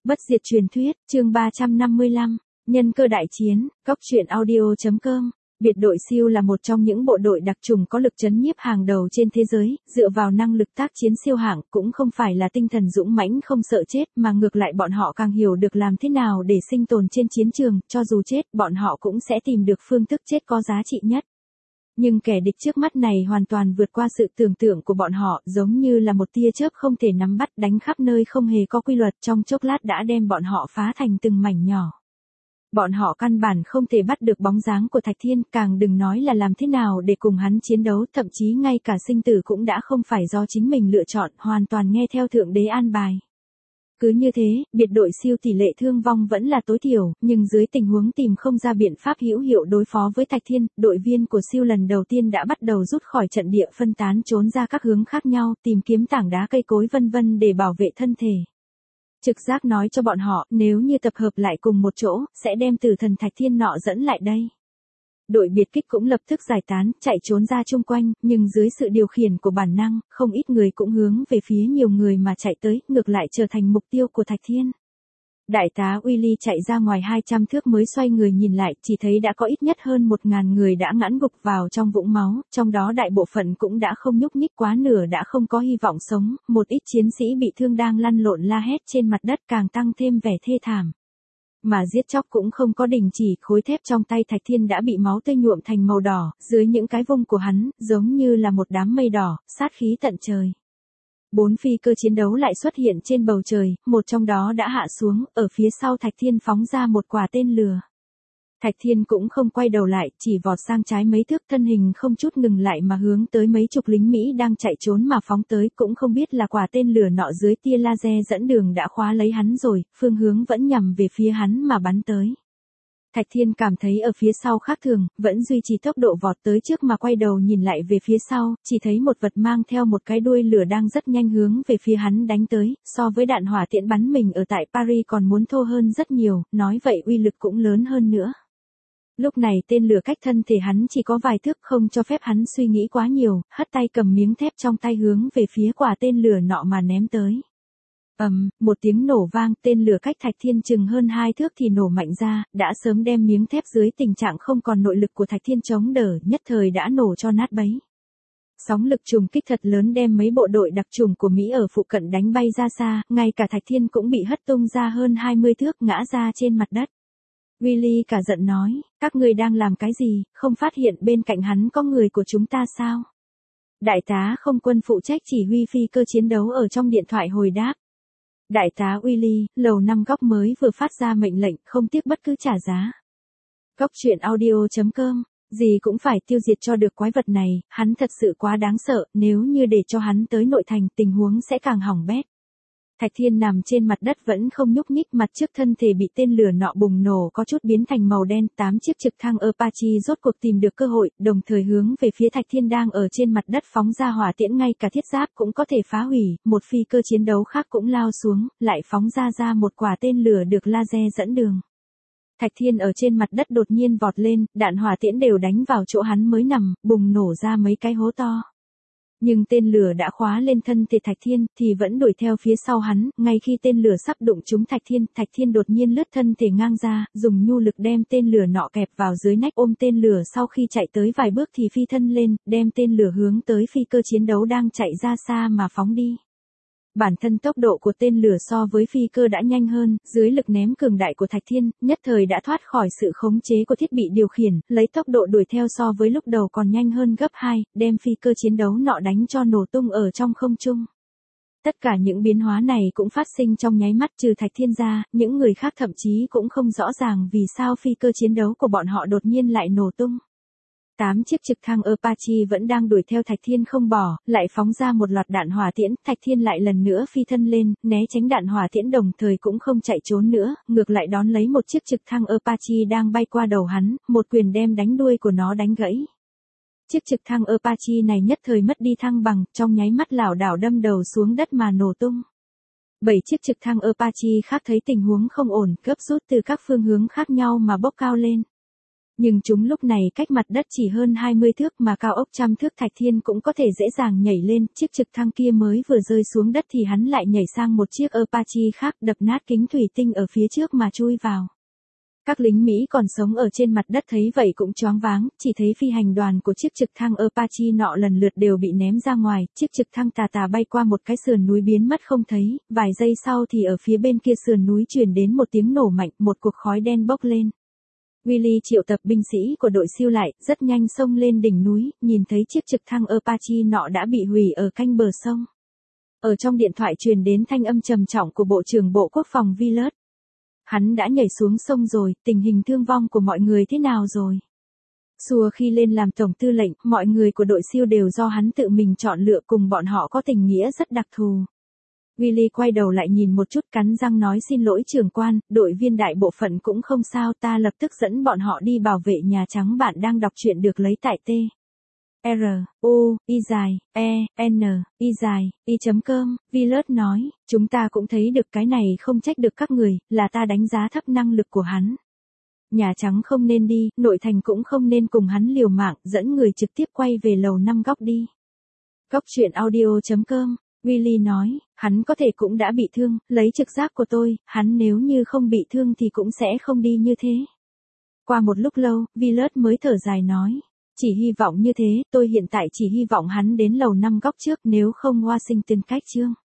Bất diệt truyền thuyết, chương 355, nhân cơ đại chiến, góc truyện audio.com. Biệt đội SEAL là một trong những bộ đội đặc chủng có lực trấn nhiếp hàng đầu trên thế giới, dựa vào năng lực tác chiến siêu hạng, cũng không phải là tinh thần dũng mãnh không sợ chết, mà ngược lại bọn họ càng hiểu được làm thế nào để sinh tồn trên chiến trường, cho dù chết, bọn họ cũng sẽ tìm được phương thức chết có giá trị nhất. Nhưng kẻ địch trước mắt này hoàn toàn vượt qua sự tưởng tượng của bọn họ, giống như là một tia chớp không thể nắm bắt, đánh khắp nơi không hề có quy luật, trong chốc lát đã đem bọn họ phá thành từng mảnh nhỏ. Bọn họ căn bản không thể bắt được bóng dáng của Thạch Thiên, càng đừng nói là làm thế nào để cùng hắn chiến đấu, thậm chí ngay cả sinh tử cũng đã không phải do chính mình lựa chọn, hoàn toàn nghe theo Thượng Đế an bài. Cứ như thế, biệt đội SEAL tỷ lệ thương vong vẫn là tối thiểu, nhưng dưới tình huống tìm không ra biện pháp hữu hiệu đối phó với Thạch Thiên, đội viên của SEAL lần đầu tiên đã bắt đầu rút khỏi trận địa, phân tán trốn ra các hướng khác nhau, tìm kiếm tảng đá cây cối vân vân để bảo vệ thân thể. Trực giác nói cho bọn họ, nếu như tập hợp lại cùng một chỗ, sẽ đem tử thần Thạch Thiên nọ dẫn lại đây. Đội biệt kích cũng lập tức giải tán, chạy trốn ra chung quanh, nhưng dưới sự điều khiển của bản năng, không ít người cũng hướng về phía nhiều người mà chạy tới, ngược lại trở thành mục tiêu của Thạch Thiên. Đại tá Willy chạy ra ngoài 200 thước mới xoay người nhìn lại, chỉ thấy đã có ít nhất hơn 1.000 người đã ngã gục vào trong vũng máu, trong đó đại bộ phận cũng đã không nhúc nhích, quá nửa đã không có hy vọng sống, một ít chiến sĩ bị thương đang lăn lộn la hét trên mặt đất càng tăng thêm vẻ thê thảm. Mà giết chóc cũng không có đình chỉ, khối thép trong tay Thạch Thiên đã bị máu tươi nhuộm thành màu đỏ, dưới những cái vung của hắn, giống như là một đám mây đỏ, sát khí tận trời. 4 phi cơ chiến đấu lại xuất hiện trên bầu trời, một trong đó đã hạ xuống, ở phía sau Thạch Thiên phóng ra một quả tên lửa. Thạch Thiên cũng không quay đầu lại, chỉ vọt sang trái mấy thước, thân hình không chút ngừng lại mà hướng tới mấy chục lính Mỹ đang chạy trốn mà phóng tới, cũng không biết là quả tên lửa nọ dưới tia laser dẫn đường đã khóa lấy hắn rồi, phương hướng vẫn nhằm về phía hắn mà bắn tới. Thạch Thiên cảm thấy ở phía sau khác thường, vẫn duy trì tốc độ vọt tới trước mà quay đầu nhìn lại về phía sau, chỉ thấy một vật mang theo một cái đuôi lửa đang rất nhanh hướng về phía hắn đánh tới, so với đạn hỏa tiễn bắn mình ở tại Paris còn muốn thô hơn rất nhiều, nói vậy uy lực cũng lớn hơn nữa. Lúc này tên lửa cách thân thể hắn chỉ có vài thước, không cho phép hắn suy nghĩ quá nhiều, hất tay cầm miếng thép trong tay hướng về phía quả tên lửa nọ mà ném tới. Một tiếng nổ vang, tên lửa cách Thạch Thiên chừng hơn 2 thước thì nổ mạnh ra, đã sớm đem miếng thép dưới tình trạng không còn nội lực của Thạch Thiên chống đỡ, nhất thời đã nổ cho nát bấy. Sóng lực trùng kích thật lớn đem mấy bộ đội đặc chủng của Mỹ ở phụ cận đánh bay ra xa, ngay cả Thạch Thiên cũng bị hất tung ra hơn 20 thước, ngã ra trên mặt đất. Willy cả giận nói, các người đang làm cái gì, không phát hiện bên cạnh hắn có người của chúng ta sao? Đại tá không quân phụ trách chỉ huy phi cơ chiến đấu ở trong điện thoại hồi đáp. Đại tá Willy, lầu 5 góc mới vừa phát ra mệnh lệnh, không tiếc bất cứ trả giá. Góc truyện audio.com, gì cũng phải tiêu diệt cho được quái vật này, hắn thật sự quá đáng sợ, nếu như để cho hắn tới nội thành tình huống sẽ càng hỏng bét. Thạch Thiên nằm trên mặt đất vẫn không nhúc nhích, mặt trước thân thể bị tên lửa nọ bùng nổ có chút biến thành màu đen, 8 chiếc trực thăng Apache rốt cuộc tìm được cơ hội, đồng thời hướng về phía Thạch Thiên đang ở trên mặt đất phóng ra hỏa tiễn, ngay cả thiết giáp cũng có thể phá hủy, một phi cơ chiến đấu khác cũng lao xuống, lại phóng ra một quả tên lửa được laser dẫn đường. Thạch Thiên ở trên mặt đất đột nhiên vọt lên, đạn hỏa tiễn đều đánh vào chỗ hắn mới nằm, bùng nổ ra mấy cái hố to. Nhưng tên lửa đã khóa lên thân thể Thạch Thiên, thì vẫn đuổi theo phía sau hắn, ngay khi tên lửa sắp đụng trúng Thạch Thiên đột nhiên lướt thân thể ngang ra, dùng nhu lực đem tên lửa nọ kẹp vào dưới nách, ôm tên lửa, sau khi chạy tới vài bước thì phi thân lên, đem tên lửa hướng tới phi cơ chiến đấu đang chạy ra xa mà phóng đi. Bản thân tốc độ của tên lửa so với phi cơ đã nhanh hơn, dưới lực ném cường đại của Thạch Thiên, nhất thời đã thoát khỏi sự khống chế của thiết bị điều khiển, lấy tốc độ đuổi theo so với lúc đầu còn nhanh hơn gấp 2, đem phi cơ chiến đấu nọ đánh cho nổ tung ở trong không trung. Tất cả những biến hóa này cũng phát sinh trong nháy mắt, trừ Thạch Thiên ra, những người khác thậm chí cũng không rõ ràng vì sao phi cơ chiến đấu của bọn họ đột nhiên lại nổ tung. 8 chiếc trực thăng Apache vẫn đang đuổi theo Thạch Thiên không bỏ, lại phóng ra một loạt đạn hỏa tiễn, Thạch Thiên lại lần nữa phi thân lên, né tránh đạn hỏa tiễn, đồng thời cũng không chạy trốn nữa, ngược lại đón lấy một chiếc trực thăng Apache đang bay qua đầu hắn, một quyền đem đánh đuôi của nó đánh gãy. Chiếc trực thăng Apache này nhất thời mất đi thăng bằng, trong nháy mắt lảo đảo đâm đầu xuống đất mà nổ tung. 7 chiếc trực thăng Apache khác thấy tình huống không ổn, gấp rút từ các phương hướng khác nhau mà bốc cao lên. Nhưng chúng lúc này cách mặt đất chỉ hơn 20 thước mà cao ốc trăm thước Thạch Thiên cũng có thể dễ dàng nhảy lên, chiếc trực thăng kia mới vừa rơi xuống đất thì hắn lại nhảy sang một chiếc Apache khác đập nát kính thủy tinh ở phía trước mà chui vào. Các lính Mỹ còn sống ở trên mặt đất thấy vậy cũng choáng váng, chỉ thấy phi hành đoàn của chiếc trực thăng Apache nọ lần lượt đều bị ném ra ngoài, chiếc trực thăng tà tà bay qua một cái sườn núi biến mất không thấy, vài giây sau thì ở phía bên kia sườn núi truyền đến một tiếng nổ mạnh, một cột khói đen bốc lên. Willy triệu tập binh sĩ của đội siêu lại, rất nhanh xông lên đỉnh núi, nhìn thấy chiếc trực thăng Apache nọ đã bị hủy ở canh bờ sông. Ở trong điện thoại truyền đến thanh âm trầm trọng của Bộ trưởng Bộ Quốc phòng Villas. Hắn đã nhảy xuống sông rồi, tình hình thương vong của mọi người thế nào rồi? Xua khi lên làm tổng tư lệnh, mọi người của đội siêu đều do hắn tự mình chọn lựa, cùng bọn họ có tình nghĩa rất đặc thù. Willy quay đầu lại nhìn một chút, cắn răng nói xin lỗi trưởng quan, đội viên đại bộ phận cũng không sao, ta lập tức dẫn bọn họ đi bảo vệ Nhà Trắng. Bạn đang đọc truyện được lấy tại T. R, U, I dài, E, N, I dài, I.com, Villas nói, chúng ta cũng thấy được cái này không trách được các người, là ta đánh giá thấp năng lực của hắn. Nhà Trắng không nên đi, nội thành cũng không nên cùng hắn liều mạng, dẫn người trực tiếp quay về lầu 5 góc đi. Góc truyện audio.com, Willy nói, hắn có thể cũng đã bị thương, lấy trực giác của tôi, hắn nếu như không bị thương thì cũng sẽ không đi như thế. Qua một lúc lâu, Villas mới thở dài nói. Chỉ hy vọng như thế, tôi hiện tại chỉ hy vọng hắn đến lầu 5 góc trước, nếu không Washington cách chương.